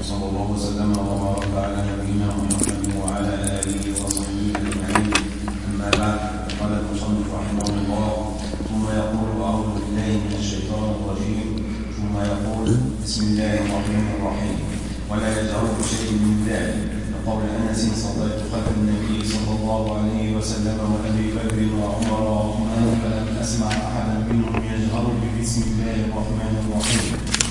وصلى الله وسلم وبارك على نبينا محمد وعلى آله وصحبه أجمعين. أما بعد، قال المصنف رحمه الله: ثم يقول: أعوذ بالله من الشيطان الرجيم. ثم يقول: بسم الله الرحمن الرحيم. ولا يجهر بشيء من ذلك، لقول أنس: صليت خلف النبي صلى الله عليه وسلم وأبي بكر وعمر وعثمان فلم أسمع أحدا منهم يجهر بسم الله الرحمن الرحيم.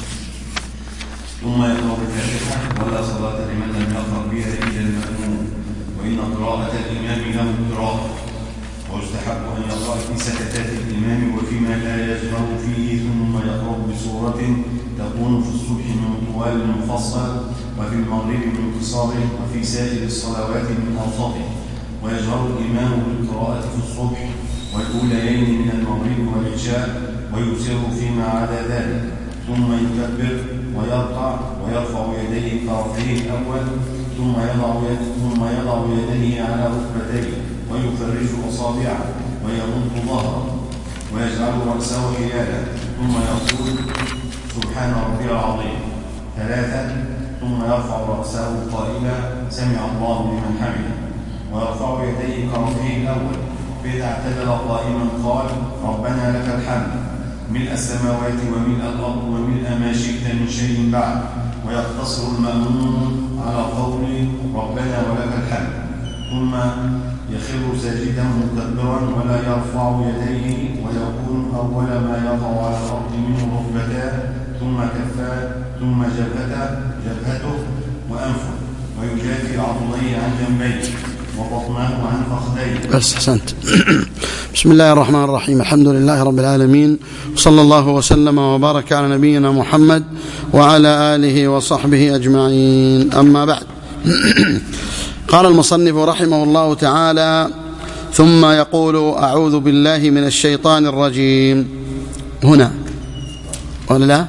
ثم يقرأ الفاتحة: ولا صلاة لمن لم يقرأ بها إلا المأموم، وإن قراءة الإمام له قراءة، ويستحب أن يقرأ في سكتات الإمام وفيما لا يجهر فيه، ثم يقرأ بسورة تكون في الصبح من طوال المفصل، وفي المغرب من قصاره، وفي سائر الصلوات من أوسطه. ويجهر الإمام بالقراءة في الصبح والأوليين من المغرب والعشاء، ويسر فيما عدا ذلك، ثم يكبر ويركع ويرفع يديه كرفعه الأول، ثم يضع يديه على ركبتيه ويفرج أصابعه ويمد ظهره ويجعل رأسه حيالا، ثم يقول: سبحان ربي العظيم 3، ثم يرفع رأسه قائلا: سمع الله لمن حمده، ويرفع يديه كرفعه الأول، فإذا اعتدل قائما قال: ربنا لك الحمد ملء السماوات وملء الأرض وملء ما شئت من شيء بعد، ويقتصر المأموم على قول ربنا ولك الحمد، ثم يخر ساجدا مكبرا ولا يرفع يديه، ويكون أول ما يقع على الأرض منه ركبتاه، ثم كفاه، ثم جبهته وأنفه، ويجافي عضليه عن جنبيه وبطنه عن فخذيه. بس أحسنت. بسم الله الرحمن الرحيم. الحمد لله رب العالمين، وصلى الله وسلم وبارك على نبينا محمد وعلى آله وصحبه أجمعين. أما بعد، قال المصنف رحمه الله تعالى: ثم يقول: أعوذ بالله من الشيطان الرجيم. هنا ولا لا؟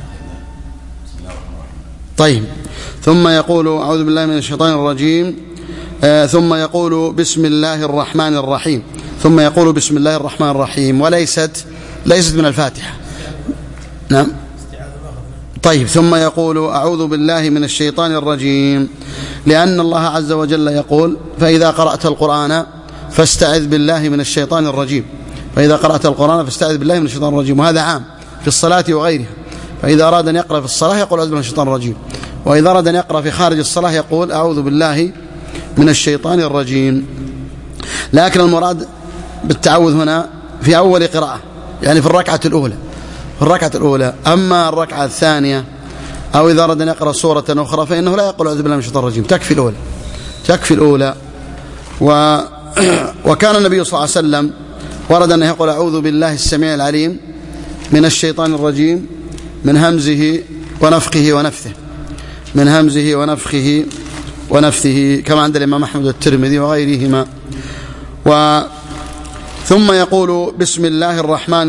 طيب. ثم يقول: أعوذ بالله من الشيطان الرجيم. ثم يقول: بسم الله الرحمن الرحيم. ثم يقول: بسم الله الرحمن الرحيم، وليست من الفاتحة. نعم. طيب. ثم يقول: أعوذ بالله من الشيطان الرجيم، لأن الله عز وجل يقول: فإذا قرأت القرآن فاستعذ بالله من الشيطان الرجيم. فإذا قرأت القرآن فاستعذ بالله من الشيطان الرجيم، وهذا عام في الصلاة وغيرها. فإذا أراد أن يقرأ في الصلاة يقول: أعوذ بالله من الشيطان الرجيم، وإذا أراد أن يقرأ في خارج الصلاة يقول: أعوذ بالله من الشيطان الرجيم. لكن المراد بالتعوذ هنا في أول قراءة، يعني في الركعة الأولى. أما الركعة الثانية أو إذا أراد أن يقرأ سورة أخرى فإنه لا يقول: أعوذ بالله من الشيطان الرجيم، تكفي الأولى. وكان النبي صلى الله عليه وسلم ورد أنه يقول: أعوذ بالله السميع العليم من الشيطان الرجيم من همزه ونفثه كما عند الإمام أحمد والترمذي وغيرهما. ثم يقول: بسم الله الرحمن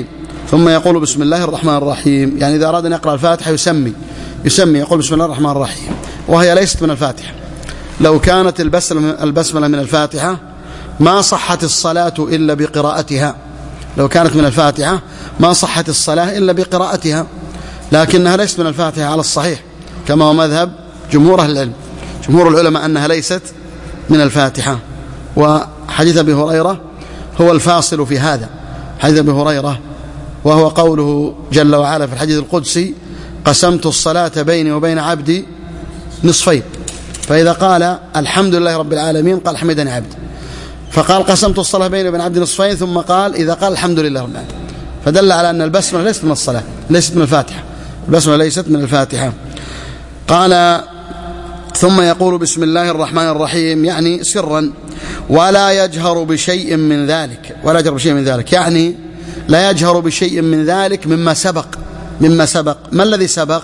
الرحيم. يعني إذا أراد أن يقرأ الفاتحة يسمي يقول: بسم الله الرحمن الرحيم، وهي ليست من الفاتحة. لو كانت البسملة من الفاتحة ما صحت الصلاة إلا بقراءتها. لو كانت من الفاتحة ما صحت الصلاة إلا بقراءتها، لكنها ليست من الفاتحة على الصحيح، كما هو مذهب جمهور أهل العلم. جمهور العلماء أنها ليست من الفاتحة. وحديث أبي هريرة هو الفاصل في هذا. حديث أبي هريرة وهو قوله جل وعلا في الحديث القدسي: قسمت الصلاة بيني وبين عبدي نصفين. فإذا قال الحمد لله رب العالمين قال: حمدني عبدي. فقال: قسمت الصلاة بيني وبين عبدي نصفين، ثم قال: إذا قال الحمد لله رب العالمين. فدل على أن البسملة ليست من الصلاة، ليست من الفاتحة. البسملة ليست من الفاتحة. قال: ثم يقول: بسم الله الرحمن الرحيم، يعني سرا، ولا يجهر بشيء من ذلك. يعني لا يجهر بشيء من ذلك مما سبق. ما الذي سبق؟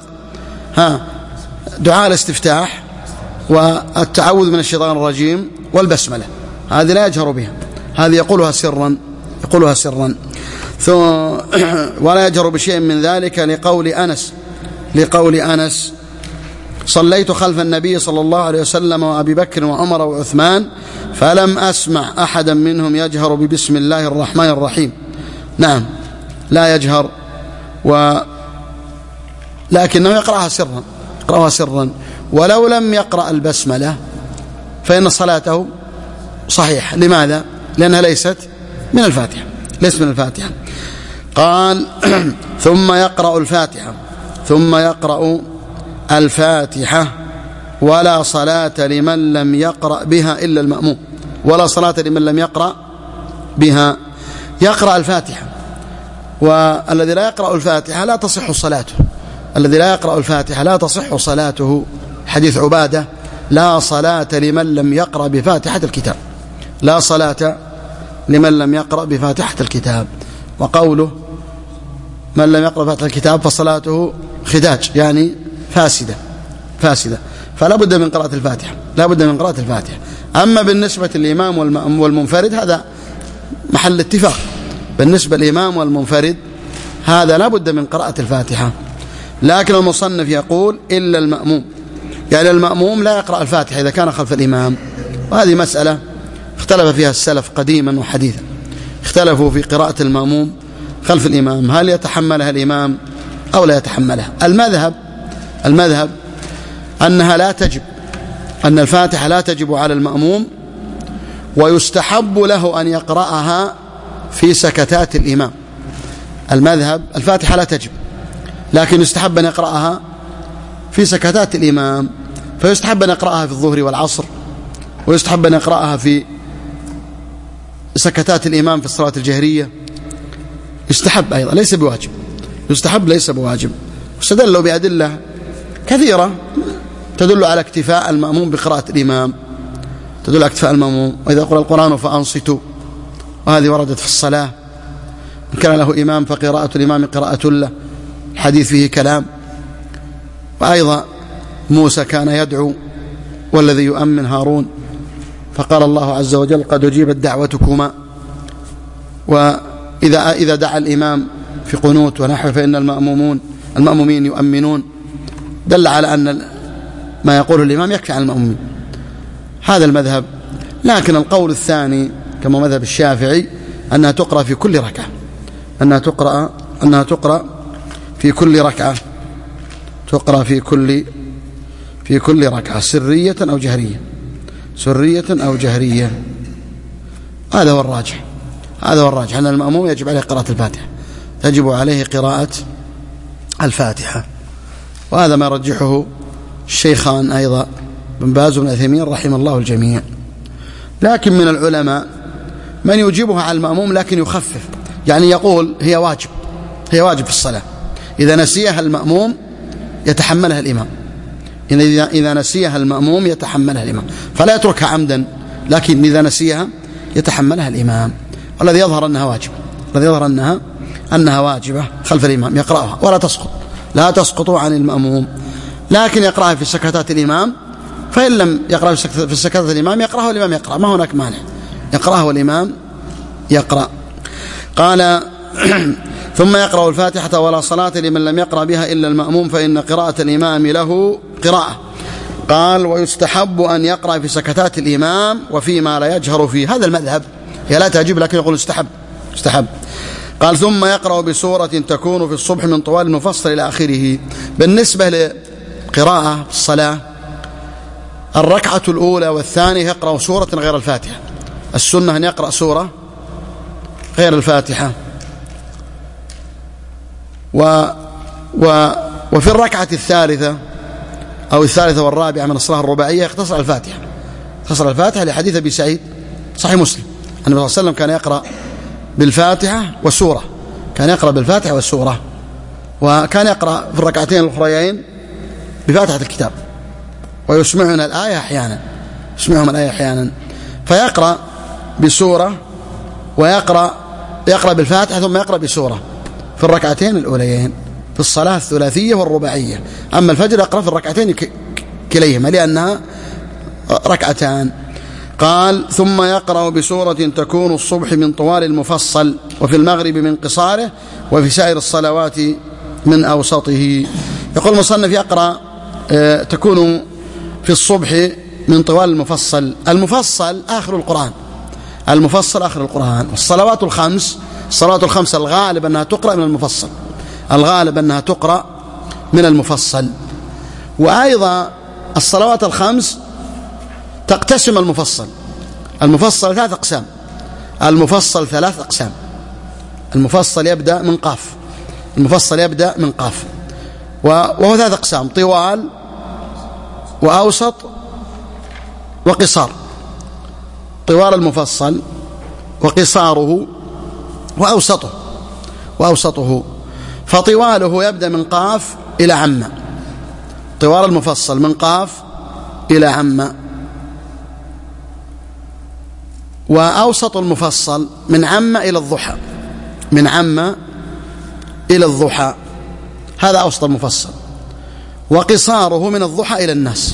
دعاء الاستفتاح والتعوذ من الشيطان الرجيم والبسملة، هذه لا يجهر بها، هذه يقولها سرا. ولا يجهر بشيء من ذلك لقول أنس: صليت خلف النبي صلى الله عليه وسلم وأبي بكر وعمر وعثمان فلم أسمع أحدا منهم يجهر ببسم الله الرحمن الرحيم. نعم، لا يجهر، لكنه يقرأها يقرأها سرا. ولو لم يقرأ البسملة فإن صلاته صحيحة. لماذا؟ لأنها ليست من الفاتحة، ليست من الفاتحة. قال ثم يقرأ الفاتحة، ثم يقرأ الفاتحة ولا صلاة لمن لم يقرأ بها إلا المأموم. ولا صلاة لمن لم يقرأ بها. يقرأ الفاتحة، والذي لا يقرأ الفاتحة لا تصح صلاته. الذي لا يقرأ الفاتحة لا تصح صلاته. حديث عبادة: لا صلاة لمن لم يقرأ بفاتحة الكتاب. لا صلاة لمن لم يقرأ بفاتحة الكتاب. وقوله من لم يقرأ بفاتحة الكتاب فصلاته خداج، يعني فاسدة. فلا بد من قراءة الفاتحة، لا بد من قراءة الفاتحة. أما بالنسبة للإمام والمنفرد هذا محل اتفاق. بالنسبة للإمام والمنفرد هذا لا بد من قراءة الفاتحة. لكن المصنف يقول إلا المأموم، يعني المأموم لا يقرأ الفاتحة إذا كان خلف الإمام. وهذه مسألة اختلف فيها السلف قديما وحديثا. اختلفوا في قراءة المأموم خلف الإمام، هل يتحملها الإمام أو لا يتحملها. المذهب أنها لا تجب، أن الفاتحة لا تجب على المأموم، ويستحب له أن يقرأها في سكتات الإمام. المذهب الفاتحة لا تجب، لكن يستحب أن يقرأها في سكتات الإمام. فيستحب أن يقرأها في الظهر والعصر، ويستحب أن يقرأها في سكتات الإمام في الصلاة الجهرية. يستحب أيضا، ليس بواجب. يستحب ليس بواجب. واستدلوا بأدلة كثيرة تدل على اكتفاء المأموم بقراءة الإمام، تدل على اكتفاء المأموم. وإذا قرأ القرآن فأنصتوا، وهذه وردت في الصلاة. إن كان له إمام فقراءة الإمام قراءة له، الحديث فيه كلام. وأيضا موسى كان يدعو والذي يؤمن هارون، فقال الله عز وجل قد أجيبت دعوتكما. وإذا دعا الإمام في قنوت ونحو فإن المأمومين يؤمنون، دل على أن ما يقوله الإمام يكفي عن المأمومين. هذا المذهب. لكن القول الثاني كما مذهب الشافعي أنها تقرأ في كل ركعة، أنها تقرأ في كل ركعة، تقرأ في كل ركعة سرية أو جهرية، سرية أو جهرية. هذا هو الراجح، هذا هو الراجح، أن المأموم يجب عليه قراءة الفاتحة، تجب عليه قراءة الفاتحة. وهذا ما يرجحه الشيخان أيضا بن باز وابن عثيمين رحم الله الجميع. لكن من العلماء من يجيبها على المأموم لكن يخفف، يعني يقول هي واجب في الصلاة. إذا نسيها المأموم يتحملها الإمام، إذا نسيها المأموم يتحملها الإمام، فلا يتركها عمدا، لكن إذا نسيها يتحملها الإمام. والذي يظهر أنها واجبة، الذي يظهر أنها واجبة خلف الإمام، يقرأها ولا تسقط، لا تسقط عن المأموم. لكن يقرأها في سكتات الإمام، فإن لم يقرأ في سكتات الإمام يقرأها والإمام يقرأ، ما هناك مانع، يقرأها والإمام يقرأ. قال ثم يقرأ الفاتحة ولا صلاة لمن لم يقرأ بها إلا المأموم فإن قراءة الإمام له قراءة. قال ويستحب أن يقرأ في سكتات الإمام وفيما لا يجهر فيه. هذا المذهب، هي لا تعجب لكن يقول استحب. قال ثم يقرأ بسورة تكون في الصبح من طوال المفصل إلى آخره. بالنسبة لقراءة في الصلاة، الركعة الأولى والثانية يقرأ سورة غير الفاتحة. السنة أن يقرأ سورة غير الفاتحة. وفي الركعة الثالثة أو الثالثة والرابعة من الصلاة الرباعية يختصر الفاتحة لحديث أبي سعيد صحيح مسلم. النبي صلى الله عليه وسلم كان يقرأ بالفاتحة والسورة، كان يقرأ بالفاتحة والسورة، وكان يقرأ في الركعتين الأخريين بفاتحة الكتاب، ويسمعنا الآية أحيانا، يسمعهم الآية أحيانا، فيقرأ بسورة ويقرأ بالفاتحة ثم يقرأ بسورة في الركعتين الأوليين في الصلاة الثلاثية والرباعية. أما الفجر يقرأ في الركعتين كليهما لأنها ركعتان. قال ثم يقرأ بسورة تكون الصبح من طوال المفصل وفي المغرب من قصاره وفي سائر الصلوات من أوسطه. يقول المصنف يقرأ تكون في الصبح من طوال المفصل. المفصل آخر القرآن، المفصل آخر القرآن. الصلوات الخمس الغالب أنها تقرأ من المفصل، الغالب أنها تقرأ من المفصل. وأيضا الصلوات الخمس تقتسم المفصل 3 أقسام. المفصل 3 أقسام. المفصل يبدأ من قاف وهو 3 أقسام: طوال وأوسط وقصار. طوال المفصل وقصاره وأوسطه. فطواله يبدأ من قاف إلى عم. طوال المفصل من قاف إلى عم. وأوسط المفصل من عم إلى الضحى. هذا أوسط المفصل. وقصاره من الضحى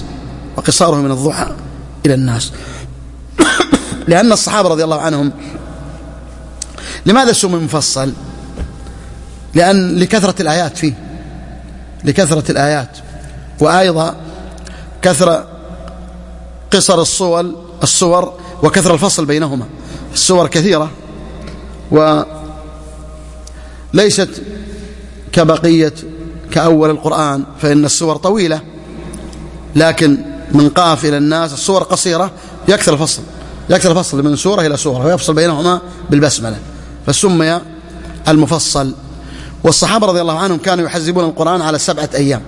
إلى الناس. لأن الصحابة رضي الله عنهم لماذا سمي مفصل؟ لأن لكثرة الآيات فيه، وأيضا قصر الصور وكثر الفصل بينهما. الصور كثيرة وليست كأول القرآن، فإن الصور طويلة، لكن من قاف إلى الناس الصور قصيرة، يكثر الفصل من سورة إلى سورة ويفصل بينهما بالبسملة، فسمي المفصل. والصحابة رضي الله عنهم كانوا يحزبون القرآن على 7 أيام.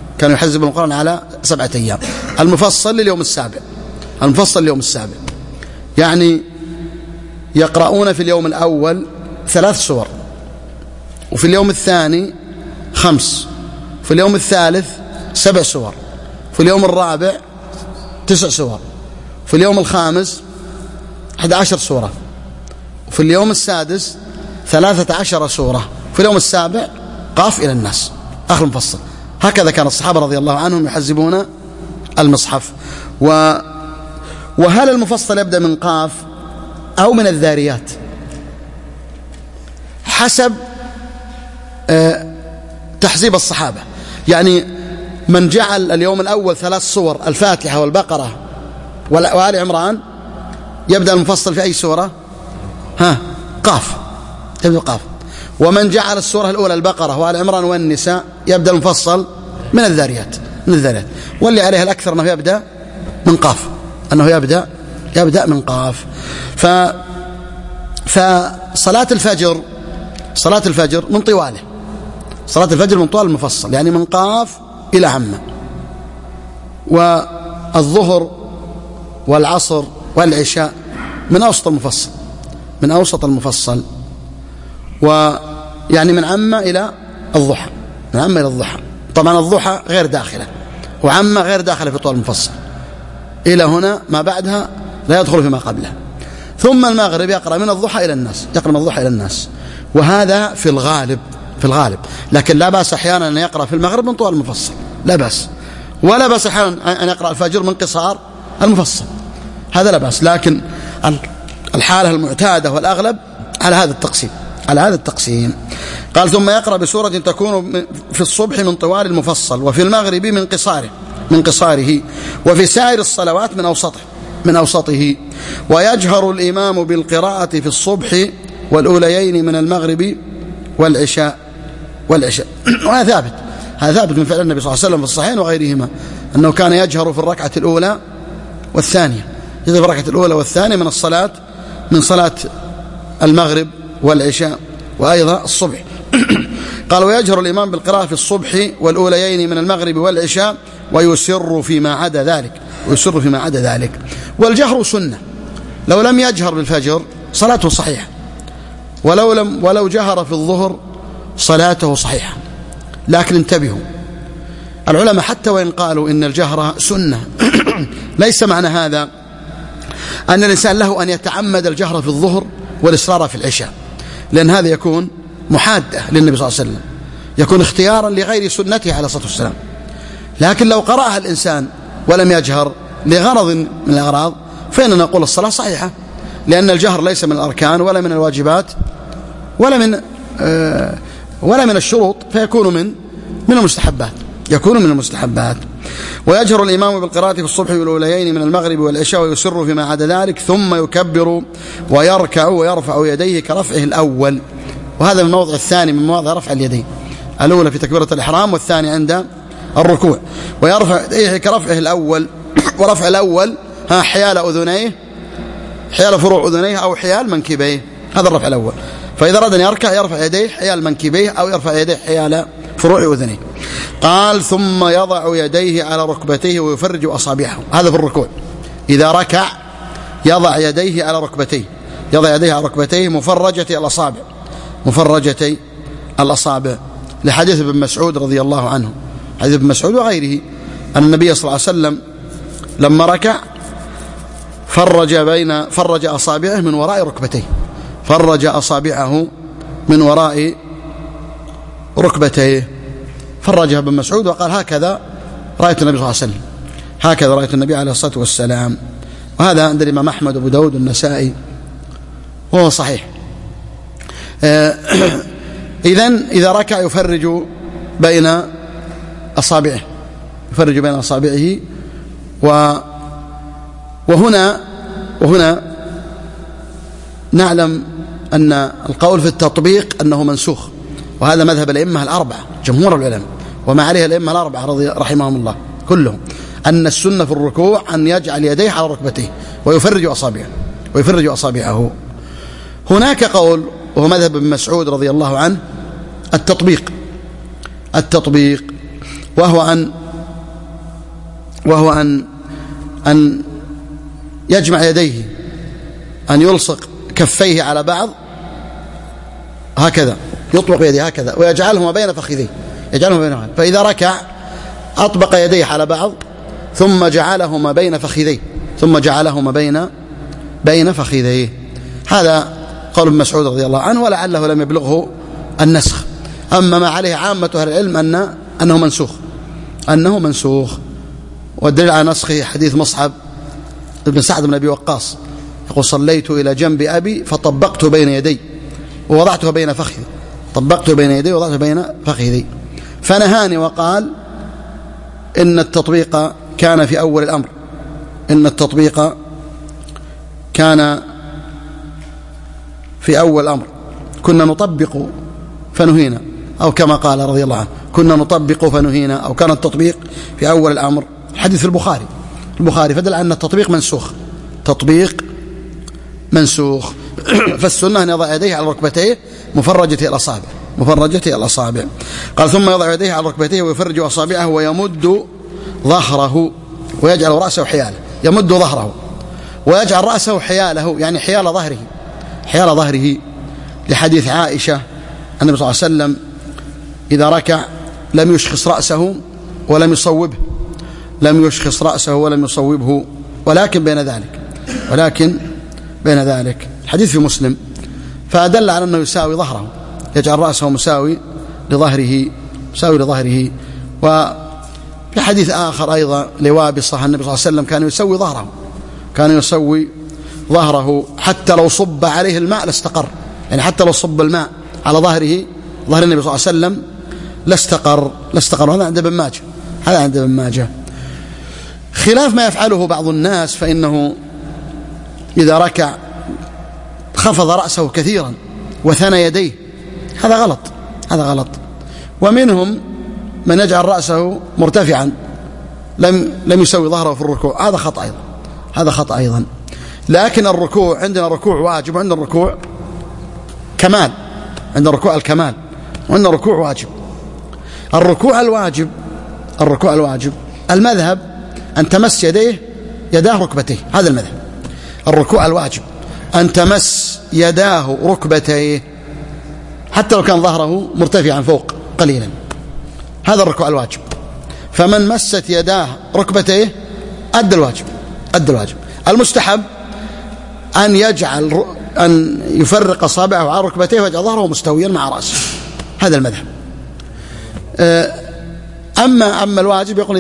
المفصل لليوم السابع. يعني يقرؤون في اليوم الأول 3 سور، وفي اليوم الثاني 5، في اليوم الثالث 7 سور، في اليوم الرابع 9 سور، في اليوم الخامس 11 سورة، وفي اليوم السادس 13 سورة، في اليوم السابع قاف إلى الناس آخر المفصل. هكذا كان الصحابة رضي الله عنهم يحزبون المصحف. وهل المفصل يبدأ من قاف أو من الذاريات؟ حسب تحزيب الصحابة. يعني من جعل اليوم الأول 3 سور، الفاتحة والبقرة وآل عمران، يبدأ المفصل في أي سورة؟ قاف، يبدأ قاف. ومن جعل السورة الأولى البقرة وآل عمران والنساء، يبدأ المفصل من الذاريات. واللي عليه الأكثر أنه يبدأ من قاف، يبدأ من قاف. فصلاة الفجر من طواله، صلاة الفجر من طوال المفصل، يعني من قاف إلى عم. والظهر والعصر والعشاء من أوسط المفصل، ويعني من عم إلى الضحى. طبعا الضحى غير داخلة، وعم غير داخلة في طوال المفصل. إلى هنا ما بعدها لا يدخل فيما قبله. ثم المغرب يقرأ من الضحى إلى الناس، وهذا في الغالب. لكن لا بأس أحيانا أن يقرأ في المغرب من طوال المفصل، ولا بأس أحيانا أن يقرأ الفجر من قصار المفصل، هذا لا بأس. لكن الحالة المعتادة والأغلب على هذا التقسيم. قال: ثم يقرأ بسورة تكون في الصبح من طوال المفصل، وفي المغرب من قصاره، وفي سائر الصلوات من أوسطه. ويجهر الإمام بالقراءة في الصبح والأوليين من المغرب والعشاء. وهذا ثابت من فعل النبي صلى الله عليه وسلم في الصحيحين وغيرهما، أنه كان يجهر في الركعة الأولى والثانية، من صلاة المغرب والعشاء وأيضا الصبح. قال: ويجهر الإمام بالقراءة في الصبح والأوليين من المغرب والعشاء، ويسر فيما عدا ذلك. والجهر سنة، لو لم يجهر بالفجر صلاته صحيحة، ولو جهر في الظهر صلاته صحيحة. لكن انتبهوا، العلماء حتى وإن قالوا إن الجهر سنة، ليس معنى هذا أن الإنسان له أن يتعمد الجهر في الظهر والإصرار في العشاء، لأن هذا يكون محادة للنبي صلى الله عليه وسلم، يكون اختيارا لغير سنته عليه الصلاة والسلام. لكن لو قرأها الإنسان ولم يجهر لغرض من الأغراض، فإننا نقول الصلاة صحيحة، لأن الجهر ليس من الأركان ولا من الواجبات ولا من الشروط، فيكون من المستحبات. ويجهر الإمام بالقراءة في الصبح والأوليين من المغرب والعشاء، ويسر فيما عدا ذلك، ثم يكبر ويركع ويرفع يديه كرفعه الأول. وهذا الموضع الثاني من مواضع رفع اليدين، الأولى في تكبيرة الإحرام، والثاني عند الركوع، ويرفع يديه كرفعه الأول، ورفع الأول حيال أذنيه، حيال فروع أذنيه أو حيال منكبيه، هذا الرفع الأول. فإذا أراد أن يركع يرفع يديه حيال منكبيه أو يرفع يديه حيال فروع أذنيه. قال ثم يضع يديه على ركبتيه ويفرج أصابعه، هذا في الركوع. إذا ركع يضع يديه على ركبتيه، يضع يديه على ركبتيه مفرجة الأصابع، مفرجة الأصابع، لحديث ابن مسعود رضي الله عنه، حديث ابن مسعود وغيره، أن النبي صلى الله عليه وسلم لما ركع فرج أصابعه من وراء ركبتيه، فرج أصابعه من وراء ركبتيه، فرجها ابن مسعود وقال هكذا رأيت النبي صلى الله عليه وسلم، هكذا رأيت النبي عليه الصلاة والسلام. وهذا عند الإمام أحمد وأبو داود والنسائي وهو صحيح. إذن إذا ركع يفرج بين أصابعه، يفرج بين أصابعه. وهنا نعلم أن القول في التطبيق أنه منسوخ، وهذا مذهب الأئمة الأربعة جمهور العلماء، وما عليه الأئمة الأربعة رحمهم الله كلهم، أن السنة في الركوع أن يجعل يديه على ركبتيه ويفرج أصابعه. هناك قول وهو مذهب ابن مسعود رضي الله عنه التطبيق وهو أن يجمع يديه، أن يلصق كفيه على بعض هكذا، يطبق يديه هكذا ويجعلهما بين فخذيه، فإذا ركع أطبق يديه على بعض ثم جعلهما بين فخذيه. هذا قول ابن مسعود رضي الله عنه، ولعله لم يبلغه النسخ. أما ما عليه عامة أهل العلم أنه منسوخ، والدليل على نسخه حديث مصعب ابن سعد بن أبي وقاص يقول صليت إلى جنب أبي فطبقت بين يدي ووضعته بين فخذي، طبقته بين يدي ووضعته بين فخذي، فنهاني وقال إن التطبيق كان في أول الأمر، إن التطبيق كان في أول الأمر، كنا نطبق فنهينا، أو كما قال رضي الله عنه كنا نطبق فنهينا، أو كان التطبيق في أول الأمر. الحديث في البخاري فدل أن التطبيق منسوخ. فالسنة أن يضع يديه على ركبتيه مفرجة الأصابع. قال ثم يضع يديه على ركبتيه ويفرج أصابعه ويمد ظهره ويجعل رأسه حياله، يمد ظهره ويجعل رأسه حياله، يعني حيال ظهره، لحديث عائشة النبي صلى الله عليه وسلم إذا ركع لم يشخص رأسه ولم يصوبه، ولكن بين ذلك الحديث في مسلم، فأدل على أنه يساوي ظهره، يجعل رأسه مساوي لظهره. وفي حديث آخر أيضا لوابصة النبي صلى الله عليه وسلم كان يسوي ظهره حتى لو صب عليه الماء لاستقر، يعني حتى لو صب الماء على ظهر النبي صلى الله عليه وسلم لاستقر. هذا عند ابن ماجه. خلاف ما يفعله بعض الناس، فإنه إذا ركع خفض رأسه كثيرا وثنى يديه، هذا غلط. ومنهم من يجعل رأسه مرتفعا لم يسوي ظهره في الركوع، هذا خطأ أيضا. لكن الركوع عندنا ركوع واجب، وعندنا الركوع كمال، عندنا الركوع الكمال، وعندنا ركوع واجب. الركوع الواجب المذهب أن تمس يداه ركبتيه، هذا المذهب. الركوع الواجب أن تمس يداه ركبتيه حتى لو كان ظهره مرتفعا فوق قليلا، هذا الركوع الواجب. فمن مست يداه ركبتيه أدى الواجب. المستحب أن يفرق أصابعه على ركبتيه ويجعل ظهره مستويا مع رأسه، هذا المذهب. أما الواجب يقول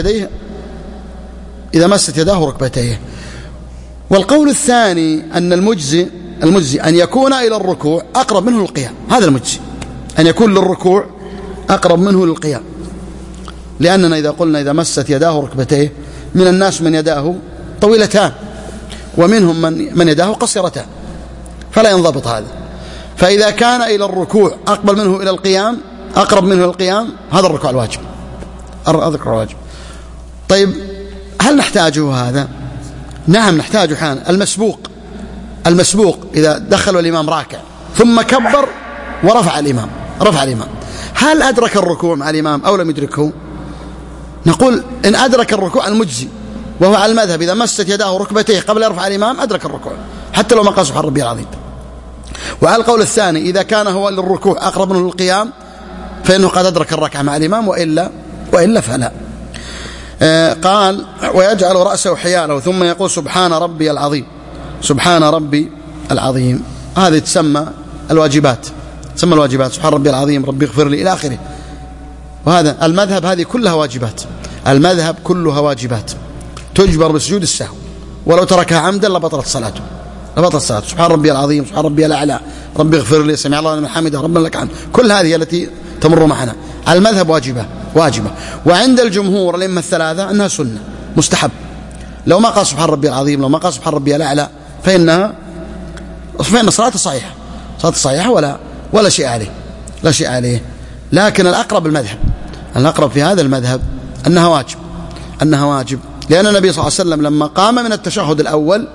إذا مست يداه ركبتيه. والقول الثاني أن المجزي أن يكون إلى الركوع أقرب منه للقيام، هذا المجزي، أن يكون للركوع أقرب منه للقيام. لأننا إذا قلنا إذا مست يداه ركبتيه، من الناس من يداه طويلتان ومنهم من يداه قصيرتان، فلا ينضبط هذا. فإذا كان إلى الركوع أقرب منه للقيام، هذا الركوع أذكر الواجب. طيب هل نحتاجه هذا؟ نعم نحتاجه حالا. المسبوق إذا دخل الإمام راكع ثم كبر ورفع الإمام، هل أدرك الركوع مع الإمام أو لم يدركه؟ نقول إن أدرك الركوع المجزي، وهو على المذهب إذا مست يداه ركبتيه قبل يرفع الإمام أدرك الركوع حتى لو ما قال سبحان ربي العظيم. وعلى القول الثاني إذا كان هو للركوع أقرب منه للقيام فإنه قد أدرك الركعة مع الإمام، وإلا فلا. قال ويجعل رأسه حياله ثم يقول سبحان ربي العظيم، سبحان ربي العظيم. هذه تسمى الواجبات، سبحان ربي العظيم، ربي اغفر لي إلى آخره. وهذا المذهب هذه كلها واجبات، المذهب كلها واجبات تجبر بسجود السهو، ولو تركها عمدا لبطلت صلاته. سبحان ربي العظيم، سبحان ربي الأعلى، ربي اغفر لي، سمع الله لمن حمده، ربنا لك الحمد، كل هذه التي تمر معنا على المذهب واجبة. وعند الجمهور الأئمة الثلاثة أنها سنة مستحب. لو ما قال سبحان ربي العظيم، لو ما قال سبحان ربي الأعلى، فإن صلاته صحيحة ولا شيء عليه. لكن الأقرب في هذا المذهب أنها واجب، لأن النبي صلى الله عليه وسلم لما قام من التشهد الأول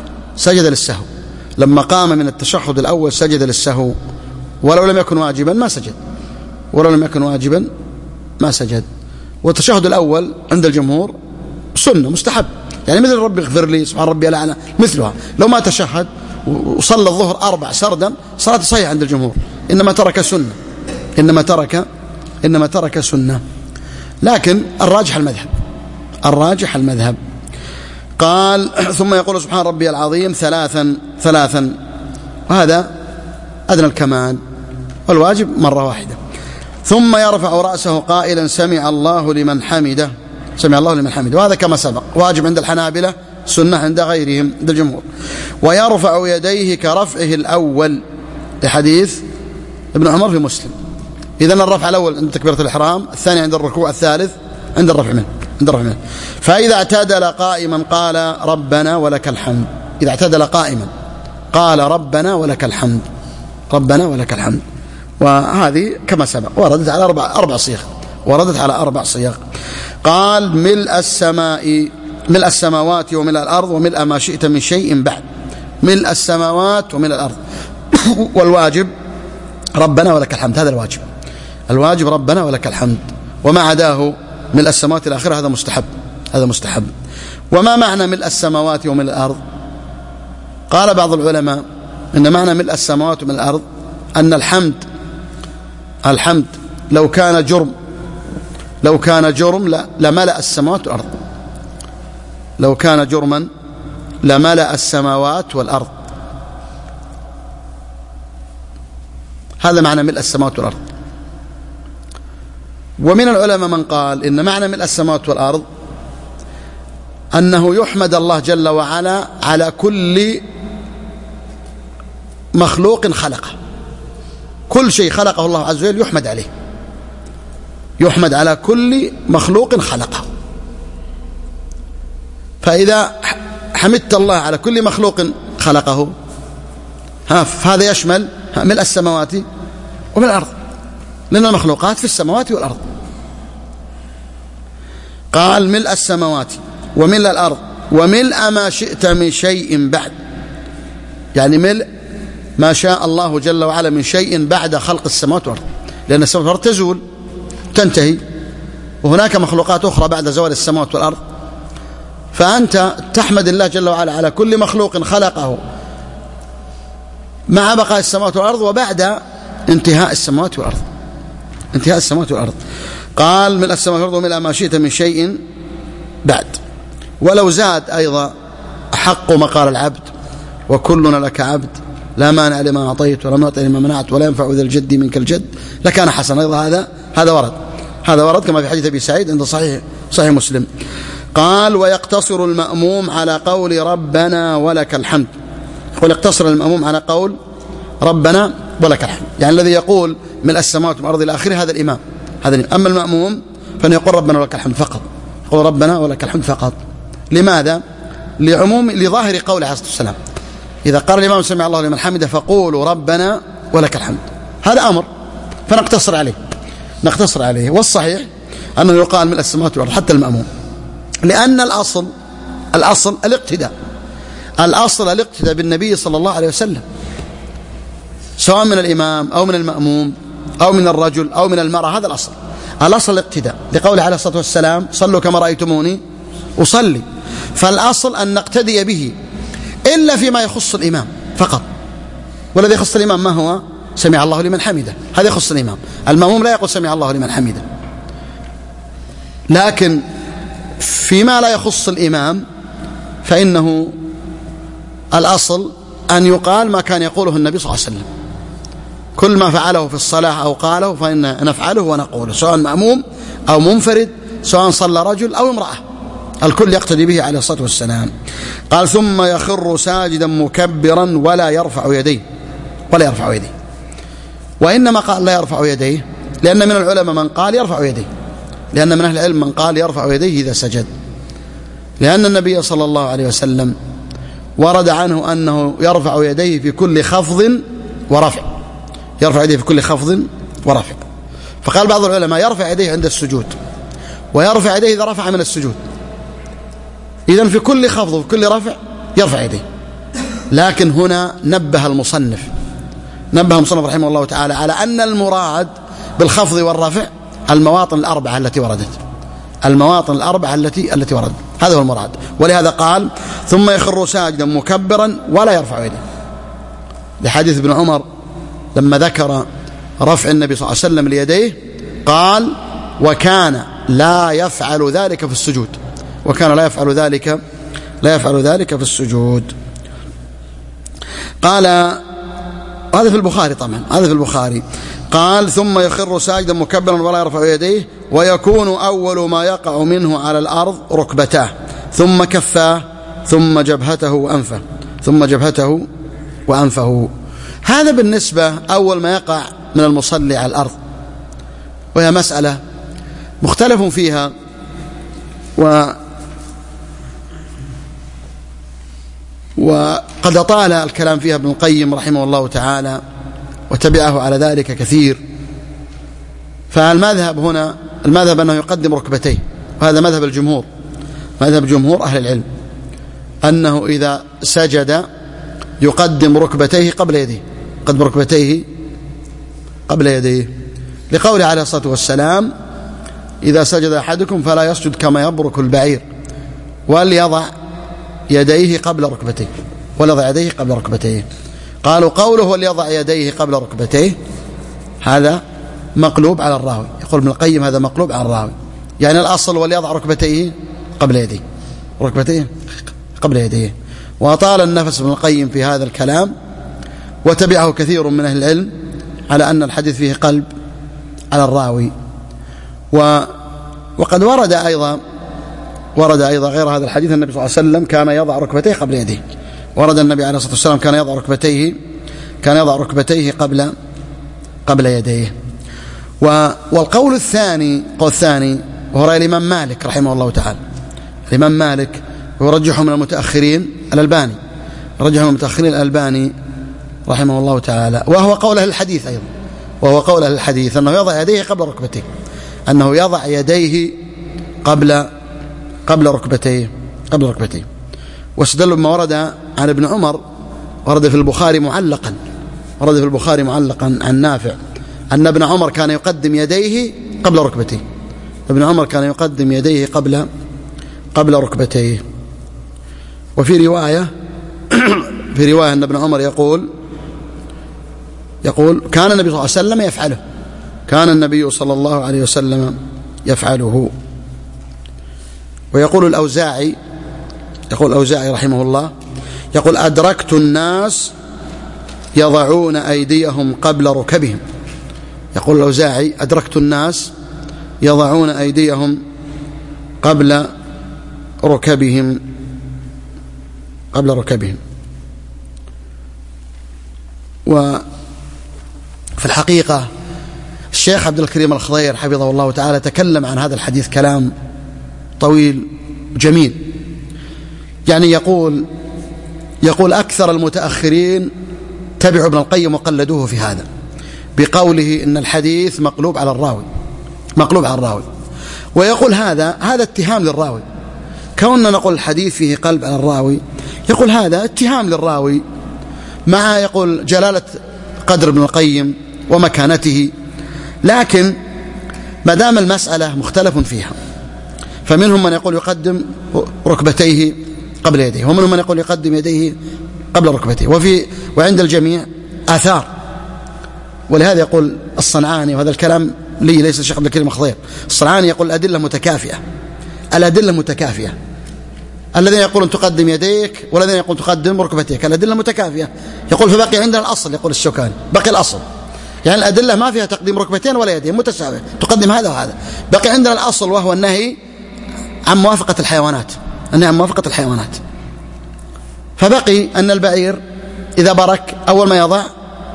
سجد للسهو، ولو لم يكن واجبا ما سجد. والتشهد الأول عند الجمهور سنة مستحب، يعني مثل ربي اغفر لي، سبحان ربي الأعلى، مثلها. لو ما تشهد وصلى الظهر 4 سردا صلاة صحيحة عند الجمهور، إنما ترك سنة. لكن الراجح المذهب. قال ثم يقول سبحان ربي العظيم ثلاثا، وهذا أدنى الكمال، والواجب مرة واحدة. ثم يرفع رأسه قائلا سمع الله لمن حمده، وهذا كما سبق واجب عند الحنابلة، سنة عند غيرهم عند الجمهور. ويرفع يديه كرفعه الأول لحديث ابن عمر في مسلم. إذن الرفع الأول عند تكبيرة الإحرام، الثاني عند الركوع، الثالث عند الرفع منه. فإذا اعتدل قائما قال ربنا ولك الحمد. إذا اعتدل قائما قال ربنا ولك الحمد. وهذه كما سبق وردت على أربع صيغ. قال ملء السماوات وملء الأرض وملء ما شئت من شيء بعد. ملء السماوات وملء الأرض. والواجب ربنا ولك الحمد، هذا الواجب ربنا ولك الحمد. وما عداه ملء السماوات إلى آخره هذا مستحب. وما معنى ملء السماوات وملء الأرض؟ قال بعض العلماء إن معنى ملء السماوات وملء الأرض أن الحمد لو كان جرم لملأ السماوات والأرض. لو كان جرما لملأ السماوات والأرض. هذا معنى ملء السماوات والأرض. ومن العلماء من قال إن معنى ملء السماوات والأرض أنه يحمد الله جل وعلا على كل مخلوق خلقه. كل شيء خلقه الله عز وجل يحمد على كل مخلوق خلقه. فإذا حمدت الله على كل مخلوق خلقه فهذا يشمل ملء السماوات وملء الأرض، لأن المخلوقات في السماوات والأرض. قال ملء السماوات وملء الأرض وملء ما شئت من شيء بعد، يعني ملء ما شاء الله جل وعلا من شيء بعد خلق السماوات والأرض، لأن السماوات والأرض تزول تنتهي، وهناك مخلوقات أخرى بعد زوال السماوات والأرض. فأنت تحمد الله جل وعلا على كل مخلوق خلقه مع بقاء السماوات والأرض وبعد انتهاء السماوات والأرض. قال ملء السماوات والأرض وملء ما شئت من شيء بعد. ولو زاد أيضا أحق ما قال العبد وكلنا لك عبد لا مانع لما أعطيت ولا معطي لما منعت ولا ينفع ذا الجد منك الجد لكان حسنا. أيضا هذا ورد كما في حديث أبي سعيد عند صحيح مسلم. قال ويقتصر المأموم على قول ربنا ولك الحمد. يقتصر المأموم على قول ربنا ولك الحمد، يعني الذي يقول ملء السماوات والأرض إلى آخره هذا الإمام. أما المأموم فإنه يقول ربنا ولك الحمد فقط، يقول ربنا ولك الحمد فقط. لماذا؟ لظاهر قول عليه الصلاة والسلام إذا قال الإمام سمع الله لمن حمده فقولوا ربنا ولك الحمد، هذا أمر فنقتصر عليه. والصحيح أنه يقال ملء السماوات والأرض حتى المأموم، لأن الأصل الاقتداء، الأصل الاقتداء بالنبي صلى الله عليه وسلم، سواء من الإمام أو من المأموم أو من الرجل أو من المرأة، هذا الأصل الاقتداء، لقوله عليه الصلاة والسلام صلوا كما رأيتموني أصلي. فالأصل أن نقتدي به إلا فيما يخص الإمام فقط، والذي يخص الإمام ما هو؟ سمع الله لمن حمده، هذا يخص الإمام. المأموم لا يقول سمع الله لمن حمده. لكن فيما لا يخص الإمام فإنه الأصل أن يقال ما كان يقوله النبي صلى الله عليه وسلم، كل ما فعله في الصلاة أو قاله فإن نفعله ونقوله، سواء مأموم أو منفرد، سواء صلى رجل أو امرأة، الكل يقتدي به عليه الصلاة والسلام. قال ثم يخر ساجدا مكبرا ولا يرفع يديه، وإنما قال لا يرفع يديه لأن من العلماء من قال يرفع يديه، لأن من أهل العلم من قال يرفع يديه إذا سجد، لأن النبي صلى الله عليه وسلم ورد عنه أنه يرفع يديه في كل خفض ورفع، يرفع يديه في كل خفض ورفع. فقال بعض العلماء يرفع يديه عند السجود، ويرفع يديه إذا رفع من السجود، إذن في كل خفض وفي كل رفع يرفع يديه. لكن هنا نبه المصنف رحمه الله تعالى على أن المراد بالخفض والرفع المواطن الأربعة التي وردت، التي وردت، هذا هو المراد. ولهذا قال ثم يخر ساجدا مكبرا ولا يرفع يديه، لحديث ابن عمر لما ذكر رفع النبي صلى الله عليه وسلم ليديه قال وكان لا يفعل ذلك في السجود، لا يفعل ذلك في السجود. قال هذا في البخاري، طبعا هذا في البخاري. قال ثم يخر ساجدا مكبرا ولا يرفع يديه ويكون أول ما يقع منه على الأرض ركبتاه ثم كفاه ثم جبهته وأنفه. هذا بالنسبة أول ما يقع من المصلي على الأرض، وهي مسألة مختلف فيها، وقد طال الكلام فيها ابن القيم رحمه الله تعالى وتبعه على ذلك كثير. فالمذهب هنا أنه يقدم ركبتيه، وهذا مذهب جمهور أهل العلم، أنه إذا سجد يقدم ركبتيه قبل يديه، لقوله عليه الصلاة والسلام إذا سجد أحدكم فلا يسجد كما يبرك البعير وليضع يديه قبل ركبتيه. قالوا قوله وليضع يديه قبل ركبتيه هذا مقلوب على الراوي، يقول ابن القيم هذا مقلوب على الراوي، يعني الأصل وليضع ركبتيه قبل يديه. وأطال النفس ابن القيم في هذا الكلام، وتبعه كثير من أهل العلم على أن الحديث فيه قلب على الراوي. وقد ورد أيضا غير هذا الحديث النبي صلى الله عليه وسلم كان يضع ركبتيه قبل يديه، ورد النبي عليه الصلاة والسلام كان يضع ركبتيه قبل يديه. والقول الثاني وهو رأي الإمام مالك رحمه الله تعالى، الإمام مالك ورجحه من المتأخرين الألباني رحمه الله تعالى، وهو قول أهل الحديث أيضا، أنه يضع يديه قبل ركبتيه، قبل ركبتيه. واستدلوا بما ورد عن ابن عمر، ورد في البخاري معلقا عن نافع أن ابن عمر كان يقدم يديه قبل ركبتيه. وفي رواية أن ابن عمر يقول كان النبي صلى الله عليه وسلم يفعله. ويقول الأوزاعي رحمه الله يقول أدركت الناس يضعون أيديهم قبل ركبهم. يقول الأوزاعي أدركت الناس يضعون أيديهم قبل ركبهم. وفي الحقيقة الشيخ عبد الكريم الخضير حفظه الله تعالى تكلم عن هذا الحديث كلام طويل جميل، يعني يقول أكثر المتأخرين تبعوا ابن القيم وقلدوه في هذا بقوله إن الحديث مقلوب على الراوي، ويقول هذا اتهام للراوي. كوننا نقول الحديث فيه قلب على الراوي، يقول هذا اتهام للراوي، مع يقول جلالة قدر ابن القيم ومكانته. لكن ما دام المسألة مختلف فيها، فمنهم من يقول يقدم ركبتيه قبل يديه، ومنهم من يقول يقدم يديه قبل ركبتيه، وعند الجميع آثار. ولهذا يقول الصنعاني، وهذا الكلام لي ليس الشيخ عبد الكريم خضير، الصنعاني يقول الأدلة متكافئة. الذين يقولون تقدم يديك والذين يقولون تقدم ركبتيك، الأدلة متكافئة. يقول فبقي عندنا الأصل، يقول الشوكاني بقي الأصل، يعني الأدلة ما فيها تقديم ركبتين ولا يدين، متساوية، تقدم هذا وهذا. بقي عندنا الأصل وهو النهي عن موافقة الحيوانات. فبقي أن البعير إذا برك أول ما يضع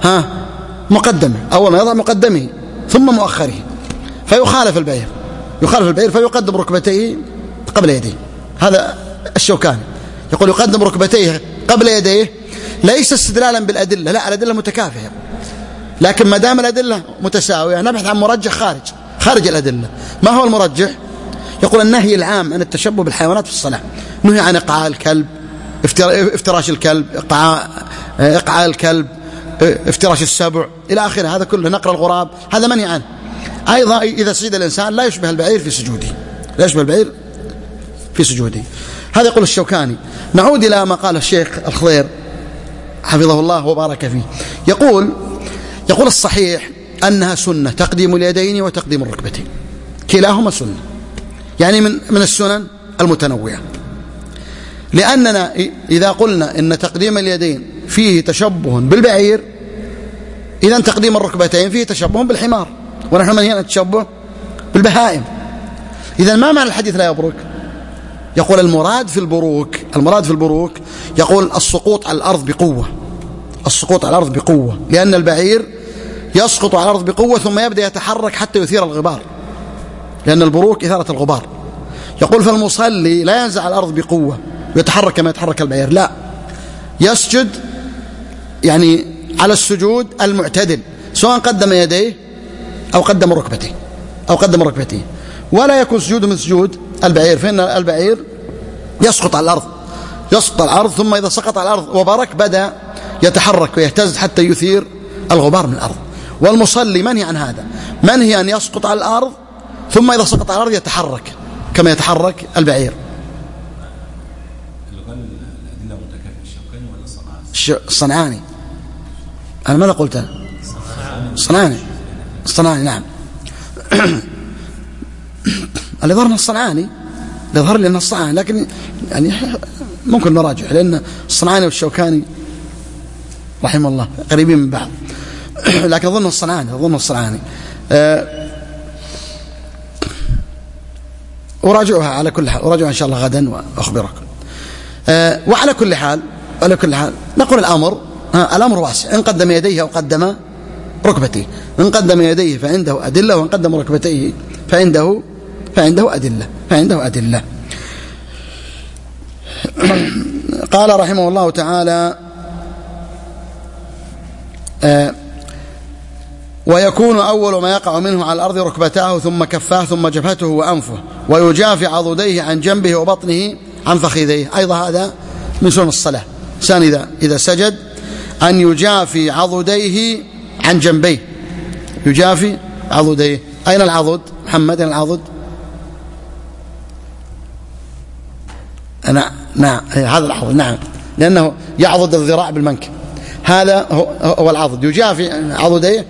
مقدمه ثم مؤخره، فيخالف البعير فيقدم ركبتيه قبل يديه. هذا الشوكاني يقول يقدم ركبتيه قبل يديه، ليس استدلالا بالأدلة، لا، الأدلة متكافئة، لكن ما دام الأدلة متساوية نبحث عن مرجح خارج الأدلة. ما هو المرجح؟ يقول النهي العام عن التشبه بالحيوانات في الصلاة، نهي عن إقعاء الكلب، افتراش الكلب، إقعاء الكلب، افتراش السبع إلى آخره، هذا كله، نقر الغراب، هذا منهي عنه. أيضا إذا سجد الإنسان لا يشبه البعير في سجوده، هذا يقول الشوكاني. نعود إلى ما قال الشيخ الخضير حفظه الله وبارك فيه، يقول الصحيح أنها سنة تقديم اليدين وتقديم الركبتين، كلاهما سنة، يعني من السنن المتنوعة. لأننا إذا قلنا إن تقديم اليدين فيه تشبه بالبعير، إذن تقديم الركبتين فيه تشبه بالحمار، ونحن منهيين عن التشبه بالبهائم. إذن ما معنى الحديث لا يبرك؟ يقول المراد في البروك يقول السقوط على الأرض بقوة، لأن البعير يسقط على الأرض بقوة ثم يبدأ يتحرك حتى يثير الغبار، لأن البروك إثارة الغبار. يقول فالمصلي لا ينزع على الأرض بقوة ويتحرك كما يتحرك البعير، لا، يسجد يعني على السجود المعتدل، سواء قدم يديه أو قدم ركبتيه، ولا يكون سجوده من سجود البعير، فإن البعير يسقط على الأرض ثم إذا سقط على الأرض وبرك بدأ يتحرك ويهتز حتى يثير الغبار من الأرض. والمصلي منهي عن هذا، منهي أن يسقط على الأرض ثم إذا سقط على الأرض يتحرك كما يتحرك البعير. الأدلة متكافئة، الشوكاني ولا الصنعاني؟ أنا ماذا قلت؟ الصنعاني نعم. اللي ظهر لي أنه الصنعاني، لكن يعني ممكن نراجع، لأن الصنعاني والشوكاني رحمه الله قريبين من بعض، لكن أظن الصنعاني. أراجعها على كل حال، أراجعها إن شاء الله غدا وأخبركم. وعلى كل حال نقول الأمر واسع، إن قدم يديه أو قدم ركبتيه، إن قدم يديه فعنده أدلة، وإن قدم ركبتيه فعنده أدلة. قال رحمه الله تعالى ويكون أول ما يقع منه على الأرض ركبتاه ثم كفاه ثم جبهته وأنفه، ويجافي عضديه عن جنبه وبطنه عن فخذيه. أيضا هذا من سنن الصلاة، إنسان إذا سجد أن يجافي عضديه عن جنبيه، يجافي عضديه. أين العضد محمد؟ أين العضد؟ نعم هذا العضد، نعم، لأنه يعضد الذراع بالمنكب، هذا هو العضد، يجافي عضديه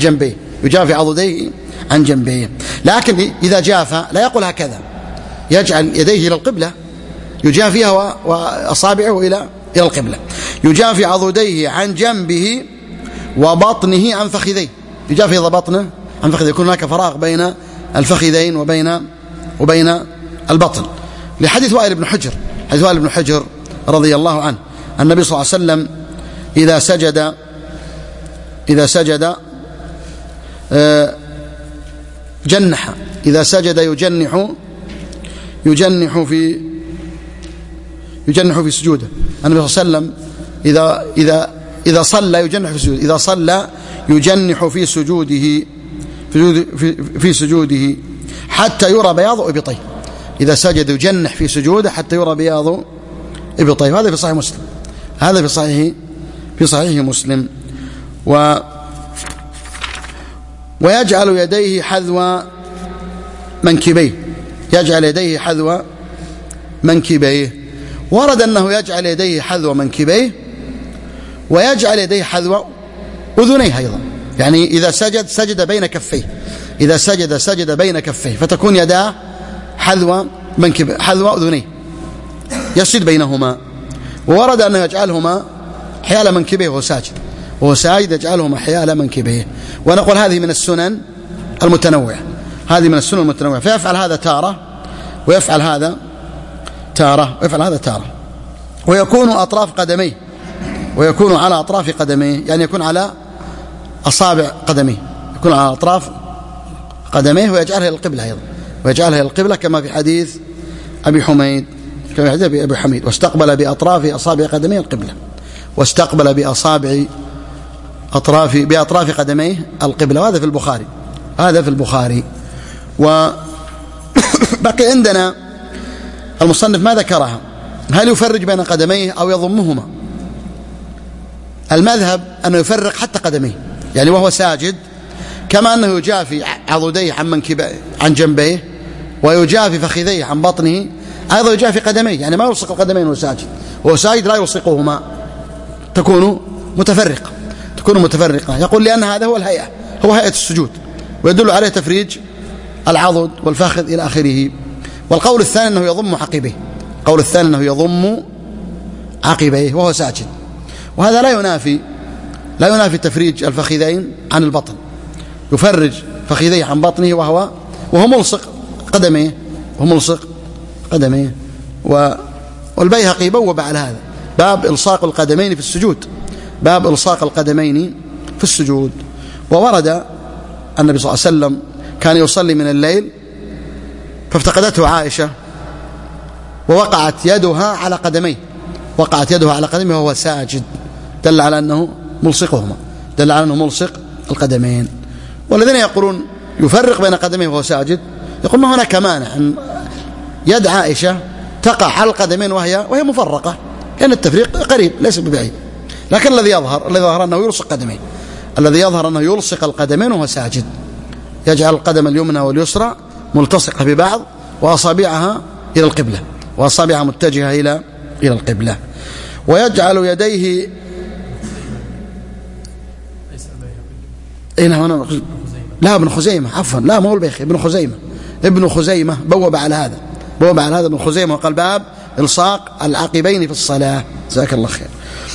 عن جنبيه. لكن إذا جافى لا يقول هكذا، يجعل يديه إلى القبلة، يجافيها وأصابعه إلى القبلة. يجافي عضديه عن جنبه وبطنه عن فخذيه، يجافي بطنه عن فخذيه، يكون هناك فراغ بين الفخذين وبين البطن. لحديث وائل بن حجر رضي الله عنه، النبي صلى الله عليه وسلم إذا سجد جنح، إذا سجد يجنح في سجوده. النبي صلى الله عليه وسلم إذا صلى يجنح في سجوده، إذا صلى يجنح في سجوده حتى يرى بياض إبطيه. إذا سجد يجنح في سجوده حتى يرى بياض إبطيه. هذا في صحيح مسلم، هذا في صحيح مسلم. ويجعل يديه حذو منكبيه، يجعل يديه حذو منكبيه. ورد أنه يجعل يديه حذو منكبيه ويجعل يديه حذو أذنيه أيضا، يعني إذا سجد بين كفيه، إذا سجد بين كفيه فتكون يداه حذو منكبيه حذو أذنيه يسجد بينهما. وورد أنه يجعلهما حيال منكبيه وهو ساجد يجعلهما حيال منكبيه. ونقول هذه من السنن المتنوعة، هذه من السنن المتنوعة، فيفعل هذا تارة ويفعل هذا تارة ويفعل هذا تارة. ويكون أطراف قدميه، ويكون على أطراف قدميه، يعني يكون على أصابع قدميه، يكون على أطراف قدميه ويجعلها القبلة أيضا، ويجعلها القبلة كما في حديث أبي حميد، كما في حديث أبي حميد واستقبل بأطراف أصابع قدميه القبلة، واستقبل بأطراف قدميه القبلة. وهذا في البخاري، هذا في البخاري. وبقي عندنا المصنف ما ذكرها، هل يفرج بين قدميه أو يضمهما؟ المذهب أنه يفرق حتى قدميه، يعني وهو ساجد، كما أنه يجافي عضديه عن جنبيه ويجافي فخذيه عن بطنه، أيضا يجافي قدميه، يعني ما يلصق القدمين وهو ساجد، وهو ساجد لا يلصقهما، تكون متفرقة. يقول لأن هذا هو الهيئة، هو هيئة السجود، ويدل عليه تفريج العضد والفخذ إلى آخره. والقول الثاني أنه يضم عقبيه، القول الثاني أنه يضم عقبيه وهو ساجد، وهذا لا ينافي تفريج الفخذين عن البطن، يفرج فخذيه عن بطنه وهو ملصق قدميه، والبيهقي بوب على هذا، باب إلصاق القدمين في السجود. وورد النبي صلى الله عليه وسلم كان يصلي من الليل فافتقدته عائشة ووقعت يدها على قدميه، وهو ساجد، دل على أنه ملصق القدمين. والذين يقولون يفرق بين قدميه وهو ساجد يقول ما هناك مانع أن يد عائشة تقع على القدمين وهي مفرقة، لأن التفريق قريب ليس ببعيد. لكن الذي يظهر أنه يلصق القدمين وهو ساجد، يجعل القدم اليمنى واليسرى ملتصقة ببعض وأصابعها إلى القبلة، وأصابعها متجهة إلى القبلة. ويجعل يديه لا ابن خزيمة، عفوا، لا ما هو البيخي، ابن خزيمة بوب على هذا ابن خزيمة، وقال باب إلصاق العقبين في الصلاة. جزاك الله خير.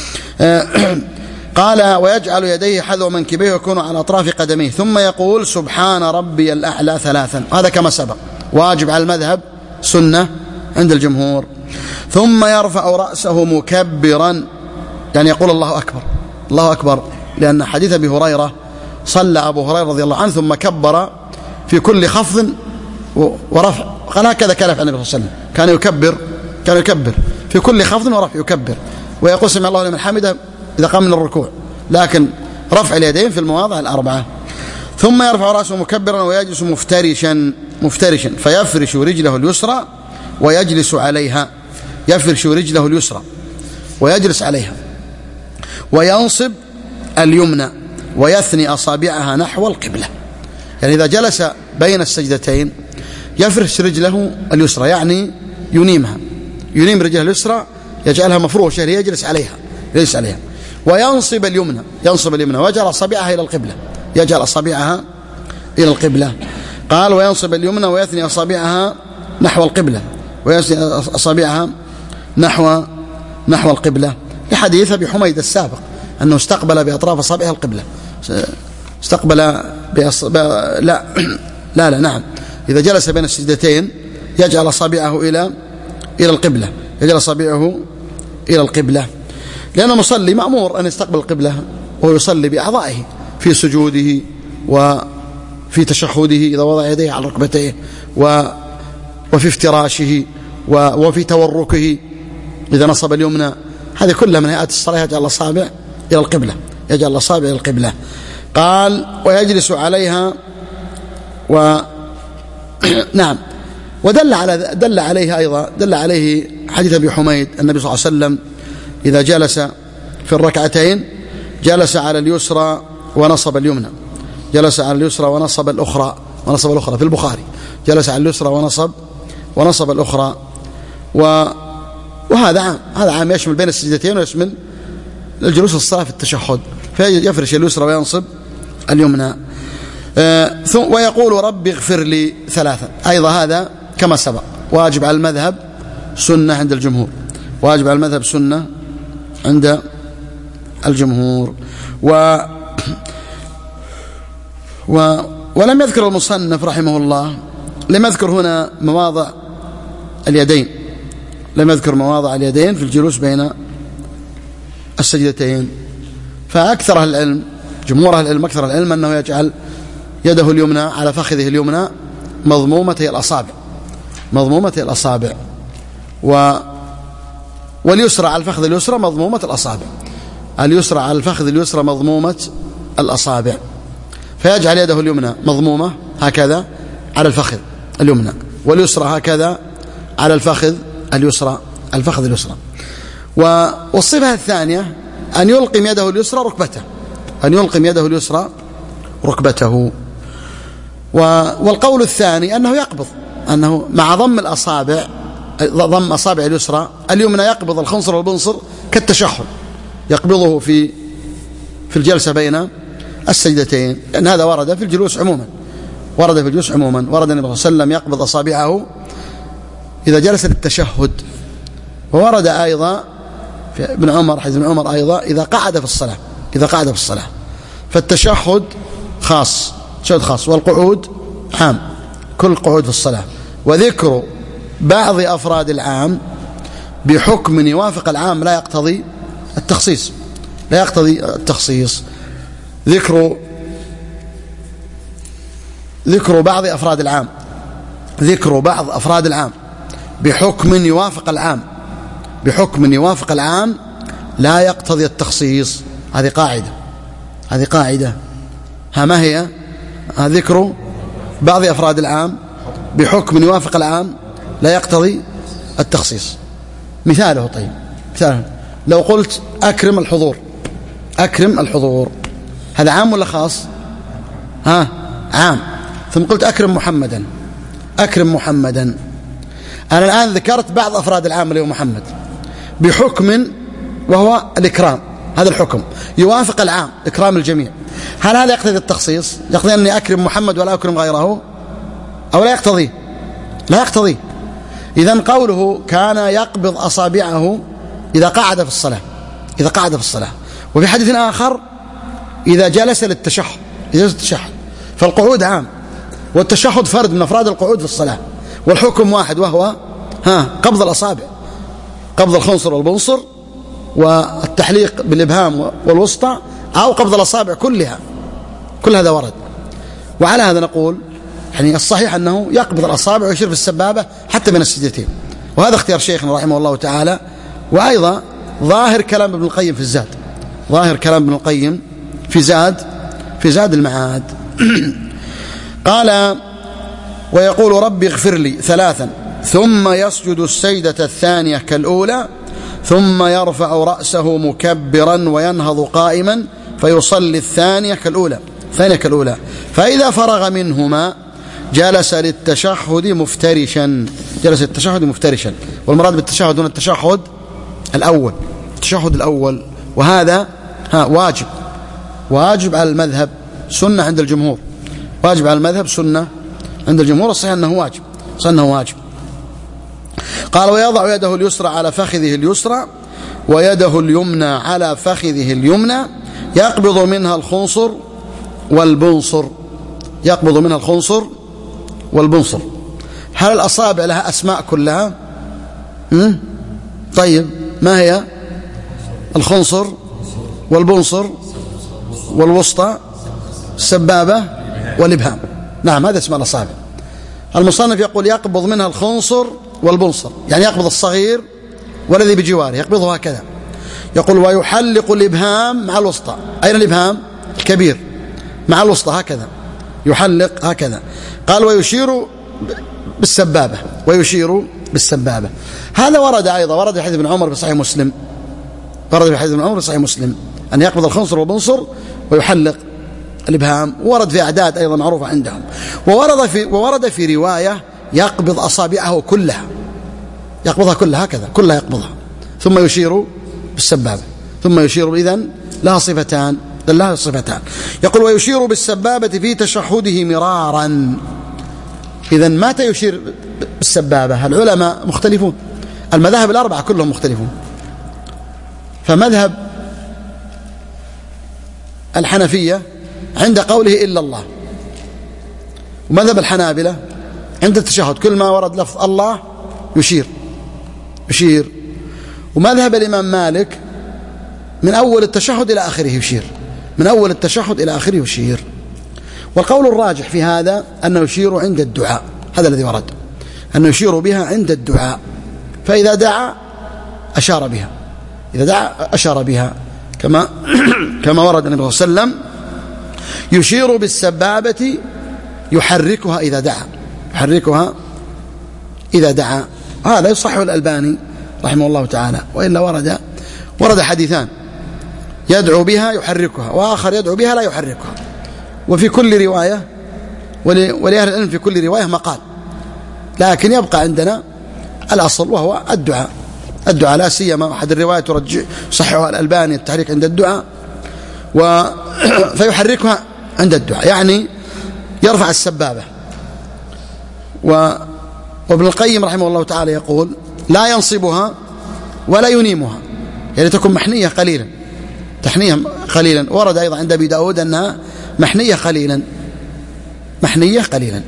قال ويجعل يديه حذو منكبيه ويكون على أطراف قدميه، ثم يقول سبحان ربي الأعلى 3، هذا كما سبق، واجب على المذهب، سنة عند الجمهور. ثم يرفع رأسه مكبرا، يعني يقول الله أكبر، لأن حديث أبي هريرة صلى أبو هريرة رضي الله عنه ثم كبر في كل خفض ورفع، قال هكذا كان يفعل النبي صلى الله عليه وسلم، كان يكبر في كل خفض ورفع، يكبر ويقول سمع الله لمن حمده إذا قام من الركوع، لكن رفع اليدين في المواضع الأربعة. ثم يرفع رأسه مكبرا ويجلس مفترشا فيفرش رجله اليسرى ويجلس عليها، ويجلس عليها، وينصب اليمنى ويثني أصابعها نحو القبلة، يعني إذا جلس بين السجدتين يفرش رجله اليسرى، يعني ينيم رجله اليسرى، يجعلها مفروشة يجلس عليها، وينصب اليمنى، ويجعل أصابعها إلى القبلة، قال وينصب اليمنى ويثني أصابعها نحو القبلة، نحو القبلة، لحديث أبي حميد السابق أنه استقبل بأطراف أصابعها القبلة، نعم، إذا جلس بين السجدتين يجعل أصابعه إلى القبلة، لأن المصلي مأمور أن يستقبل القبلة وهو يصلي بأعضائه في سجوده وفي تشهده إذا وضع يديه على ركبتيه وفي افتراشه وفي توركه إذا نصب اليمنى، هذه كلها من هيئات الصلاة، يجعل الأصابع إلى القبلة. قال ويجلس عليها نعم. دل عليه حديث أبي حميد النبي صلى الله عليه وسلم إذا جلس في الركعتين جلس على اليسرى ونصب اليمنى، جلس على اليسرى ونصب الأخرى في البخاري، جلس على اليسرى ونصب الأخرى. وهذا عام، هذا عام يشمل بين السجدتين ويشمل الجلوس الصلاة في التشهد، فيفرش اليسرى وينصب اليمنى. ويقول رب اغفر لي 3. أيضا هذا كما سبق واجب على المذهب، سنة عند الجمهور، واجب على المذهب، سنة عند الجمهور. ولم يذكر المصنف رحمه الله، لم يذكر هنا مواضع اليدين، لم يذكر مواضع اليدين في الجلوس بين السجدتين. فأكثر أهل العلم، جمهور أهل العلم، أكثر العلم أنه يجعل يده اليمنى على فخذه اليمنى مضمومة الأصابع، واليسرى على الفخذ اليسرى مضمومة الأصابع، اليسرى على الفخذ اليسرى مضمومة الأصابع، فيجعل يده اليمنى مضمومة هكذا على الفخذ اليمنى، واليسرى هكذا على الفخذ اليسرى. والصفة الثانية أن يلقم يده اليسرى ركبته، والقول الثاني أنه يقبض، أنه مع ضم أصابع اليسرى اليمنى يقبض الخنصر والبنصر كالتشهد، يقبضه في الجلسة بين السجدتين، لأن هذا ورد في الجلوس عموما، ورد النبي صلى الله عليه وسلم يقبض أصابعه إذا جلس للتشهد. وورد أيضا في حديث ابن عمر أيضا إذا قعد في الصلاة، فالتشهد خاص، والقعود عام، كل قعود في الصلاة. وذكر بعض أفراد العام بحكم يوافق العام لا يقتضي التخصيص، ذكر بعض أفراد العام بحكم يوافق العام لا يقتضي التخصيص. هذه قاعدة. ما هي؟ ذكر بعض أفراد العام بحكم يوافق العام لا يقتضي التخصيص. مثاله لو قلت أكرم الحضور، هذا عام ولا خاص؟ عام. ثم قلت أكرم محمدا، أنا الآن ذكرت بعض أفراد العام اللي هو محمد بحكم وهو الإكرام، هذا الحكم يوافق العام، إكرام الجميع. هل هذا يقتضي التخصيص؟ يقتضي أني أكرم محمد ولا أكرم غيره، أو لا يقتضي؟ لا يقتضي. إذن قوله كان يقبض أصابعه إذا قعد في الصلاة، وفي حديث آخر إذا جلس للتشهد، فالقعود عام، والتشهد فرد من أفراد القعود في الصلاة، والحكم واحد وهو قبض الأصابع، قبض الخنصر والبنصر، والتحليق بالإبهام والوسطى، أو قبض الأصابع كلها، كل هذا ورد. وعلى هذا نقول يعني الصحيح أنه يقبض الأصابع ويشير في السبابة حتى بين السجدتين، وهذا اختيار شيخنا رحمه الله تعالى. وأيضا ظاهر كلام ابن القيم في زاد المعاد قال ويقول رب اغفر لي 3 ثم يسجد السجدة الثانية كالأولى، ثم يرفع رأسه مكبرا وينهض قائما فيصلي الثانية كالأولى، فإذا فرغ منهما جلس للتشهد مفترشا، والمراد بالتشهد هنا التشهد الأول، وهذا واجب على المذهب، سنة عند الجمهور، الصحيح أنه واجب. قال ويضع يده اليسرى على فخذه اليسرى ويده اليمنى على فخذه اليمنى، يقبض منها الخنصر والبنصر. هل الأصابع لها أسماء كلها؟ طيب، ما هي؟ الخنصر والبنصر والوسطى، السبابة والإبهام. نعم، هذا اسم الأصابع. المصنف يقول يقبض منها الخنصر والبنصر، يعني يقبض الصغير والذي بجواره، يقبضه هكذا. يقول ويحلق الإبهام مع الوسطى. أين الإبهام؟ الكبير مع الوسطى، هكذا يحلق هكذا. قال ويشير بالسبابة ويشير بالسبابة. هذا ورد أيضا، ورد في حديث ابن عمر في صحيح مسلم، ورد في حديث ابن عمر في صحيح مسلم أن يقبض الخنصر والبنصر ويحلق الإبهام، ورد في أعداد أيضا معروفة عندهم، وورد في رواية يقبض أصابعه كلها، يقبضها كلها هكذا، كلها يقبضها ثم يشير بالسبابة، ثم يشير. إذن لها صفتان، لها صفتان. يقول ويشير بالسبابة في تشهده مرارا. إذن متى يشير بالسبابة؟ العلماء مختلفون، المذاهب الأربعة كلهم مختلفون. فمذهب الحنفية عند قوله إلا الله، ومذهب الحنابلة عند التشهد كل ما ورد لفظ الله يشير، ومذهب الإمام مالك من أول التشهد إلى آخره يشير، من أول التشهد إلى آخره يشير. والقول الراجح في هذا أنه يشير عند الدعاء، هذا الذي ورد، أنه يشير بها عند الدعاء، فإذا دعا أشار بها، إذا دعا أشار بها كما ورد النبي صلى الله عليه وسلم يشير بالسبابة يحركها إذا دعا، يحركها إذا دعا. هذا يصح الألباني رحمه الله تعالى. وإلا ورد حديثان، يدعو بها يحركها، وآخر يدعو بها لا يحركها. وفي كل رواية ولأهل العلم في كل رواية مقال، لكن يبقى عندنا الأصل وهو الدعاء لا سيما أحد الروايات صححها الألباني التحريك عند الدعاء، فيحركها عند الدعاء، يعني يرفع السبابة. وابن القيم رحمه الله تعالى يقول لا ينصبها ولا ينيمها، يعني تكون محنية قليلا، تحنيها قليلا. ورد أيضا عند أبي داود أنها محنية قليلا،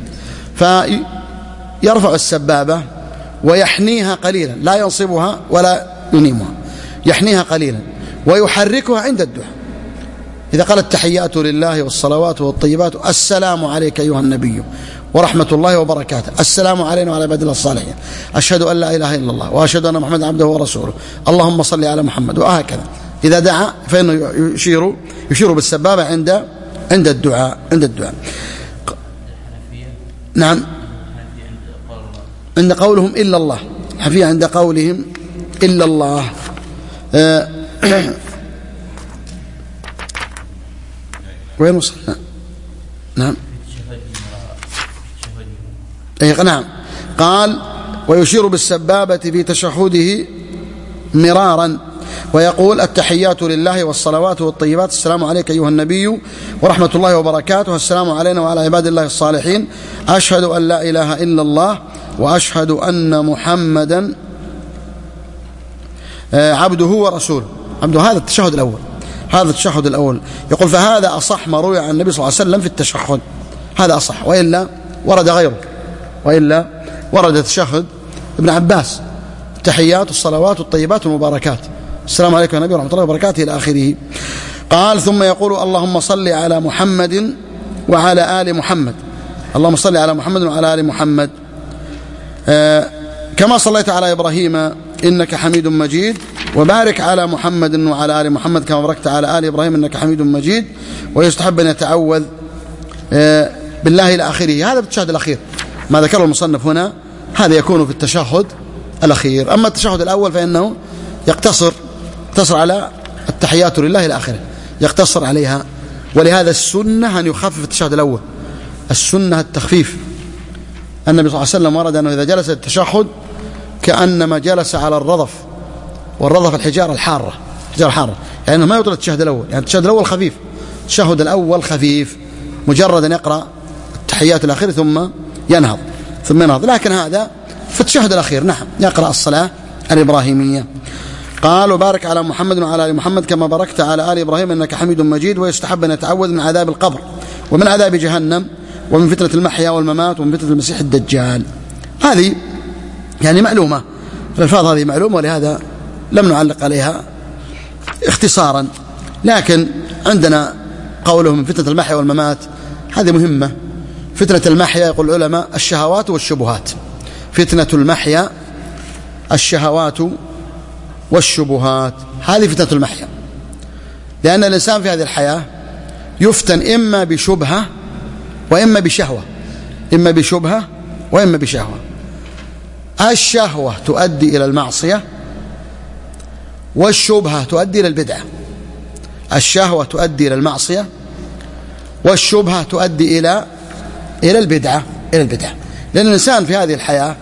فيرفع السبابة ويحنيها قليلا، لا ينصبها ولا ينيمها، يحنيها قليلا ويحركها عند الدعاء. إذا قال التحيات لله والصلوات والطيبات السلام عليك أيها النبي ورحمة الله وبركاته، السلام علينا وعلى عباد الله الصالحين، أشهد أن لا إله إلا الله وأشهد أن محمدا عبده ورسوله، اللهم صل على محمد، وهكذا. إذا دعا فإنه يشير بالسبابة عند الدعاء. نعم، عند قولهم إلا الله، الحنفية عند قولهم إلا الله. وين وصلنا؟ نعم نعم. قال ويشير بالسبابة في تشهده مرارا، ويقول التحيات لله والصلوات والطيبات السلام عليك أيها النبي ورحمة الله وبركاته، السلام علينا وعلى عباد الله الصالحين، أشهد أن لا إله إلا الله وأشهد أن محمدا عبده ورسوله. هذا التشهد الأول، يقول فهذا أصح ما روي عن النبي صلى الله عليه وسلم في التشهد، هذا أصح. وإلا ورد غيره، وإلا ورد تشهد ابن عباس التحيات والصلوات والطيبات والمباركات، السلام عليكم يا نبي ورحمة الله وبركاته إلى آخره. قال ثم يقول اللهم صل على محمد وعلى آل محمد، اللهم صل على محمد وعلى آل محمد كما صليت على إبراهيم إنك حميد مجيد، وبارك على محمد وعلى آل محمد كما باركت على آل إبراهيم إنك حميد مجيد. ويستحب أن يتعوذ بالله إلى آخره. هذا بالتشهد الأخير، ما ذكره المصنف هنا هذا يكون في التشهد الأخير. أما التشهد الأول فإنه يقتصر على التحيات لله إلى آخره، يقتصر عليها. ولهذا السنة أن يخفف التشهد الأول، السنة التخفيف. النبي صلى الله عليه وسلم ورد أنه إذا جلس التشهد كأنما جلس على الرضف، والرضف الحجارة الحارة، يعني ما يطلق التشهد الأول، يعني التشهد الأول خفيف، التشهد الأول خفيف، مجرد أن يقرأ التحيات الأخير ثم ينهض. لكن هذا في التشهد الأخير نعم يقرأ الصلاة الإبراهيمية. قال وبارك على محمد وعلى آل محمد كما باركت على آل إبراهيم إنك حميد مجيد. ويستحب أن يتعوذ من عذاب القبر ومن عذاب جهنم ومن فتنة المحيا والممات ومن فتنة المسيح الدجال. هذه يعني معلومة، الألفاظ هذه معلومة، ولهذا لم نعلق عليها اختصارا. لكن عندنا قوله من فتنة المحيا والممات هذه مهمة. فتنة المحيا يقول العلماء الشهوات والشبهات، فتنة المحيا الشهوات والشبهات، هذه فتنة المحيا، لأن الإنسان في هذه الحياة يفتن إما بشبهة وإما بشهوة، إما بشبهة وإما بشهوة. الشهوة تؤدي إلى المعصية، والشبهة تؤدي إلى البدعة. الشهوة تؤدي إلى المعصية، والشبهة تؤدي إلى البدعة. لأن الإنسان في هذه الحياة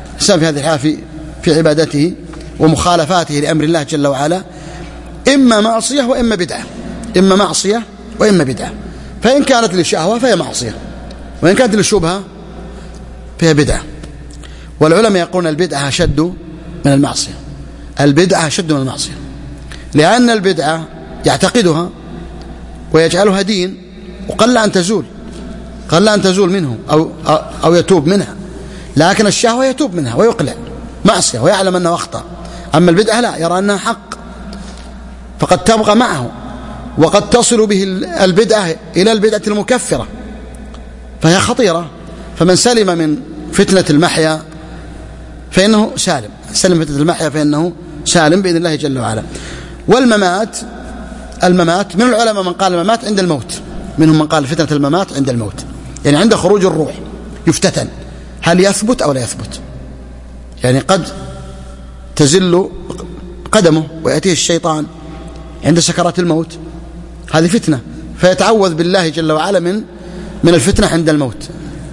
في عبادته ومخالفاته لأمر الله جل وعلا إما معصية وإما بدعة، إما معصية وإما بدعة. فإن كانت للشهوة فهي معصية، وإن كانت للشبهة فهي بدعة. والعلماء يقولون البدعة أشد من المعصية، البدعة أشد من المعصية، لأن البدعة يعتقدها ويجعلها دين وقل أن تزول منه أو يتوب منها. لكن الشهوة يتوب منها ويقلع، معصية ويعلم أنه أخطأ. أما البدعة لا، يرى أنها حق فقد تبقى معه، وقد تصل به البدعة إلى البدعة المكفرة، فهي خطيرة. فمن سلم من فتنة المحيا فإنه سالم بإذن الله جل وعلا. والممات، من العلماء من قال الممات عند الموت، منهم من قال فتنة الممات عند الموت، يعني عند خروج الروح يفتتن هل يثبت أو لا يثبت. يعني قد تزل قدمه ويأتيه الشيطان عند سكرات الموت، هذه فتنة، فيتعوذ بالله جل وعلا من الفتنة عند الموت.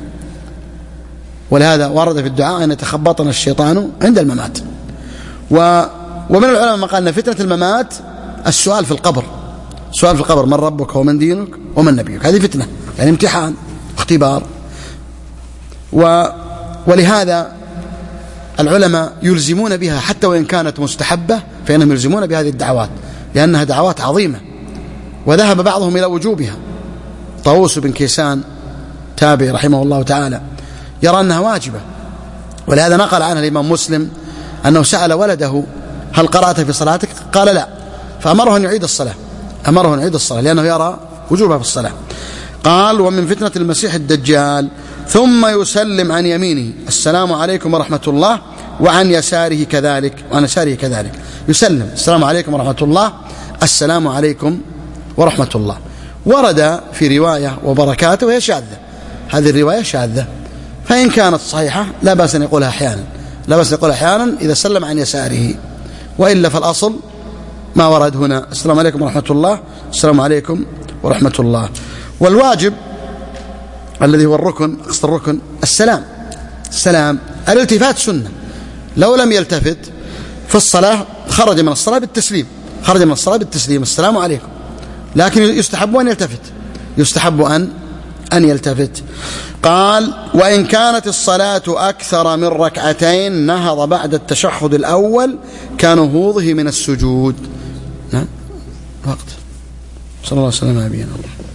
ولهذا ورد في الدعاء أن يتخبطنا الشيطان عند الممات. ومن العلماء من قال أن فتنة الممات السؤال في القبر، من ربك ومن دينك ومن نبيك، هذه فتنة، يعني امتحان اختبار. ولهذا العلماء يلزمون بها حتى وإن كانت مستحبة، فإنهم يلزمون بهذه الدعوات لأنها دعوات عظيمة، وذهب بعضهم إلى وجوبها. طاووس بن كيسان تابعي رحمه الله تعالى يرى أنها واجبة، ولهذا نقل عنها الإمام مسلم أنه سأل ولده هل قرأت في صلاتك؟ قال لا، فأمره أن يعيد الصلاة لأنه يرى وجوبها في الصلاة. قال ومن فتنة المسيح الدجال ثم يسلم عن يمينه السلام عليكم ورحمة الله، وعن يساره كذلك، يسلم السلام عليكم ورحمة الله، السلام عليكم ورحمة الله. ورد في رواية وبركاته وهي شاذة، هذه الرواية شاذة، فإن كانت صحيحة لا بأس أن يقولها أحيانا، إذا سلم عن يساره، وإلا فالأصل ما ورد هنا السلام عليكم ورحمة الله، السلام عليكم ورحمة الله. والواجب الذي هو الركن، السلام. الالتفات سنة، لو لم يلتفت في الصلاة خرج من الصلاة بالتسليم، السلام عليكم، لكن يستحب أن يلتفت. قال وإن كانت الصلاة أكثر من ركعتين نهض بعد التشهد الأول كنهوضه من السجود. نعم، وقت. صلى الله عليه وسلم على نبينا.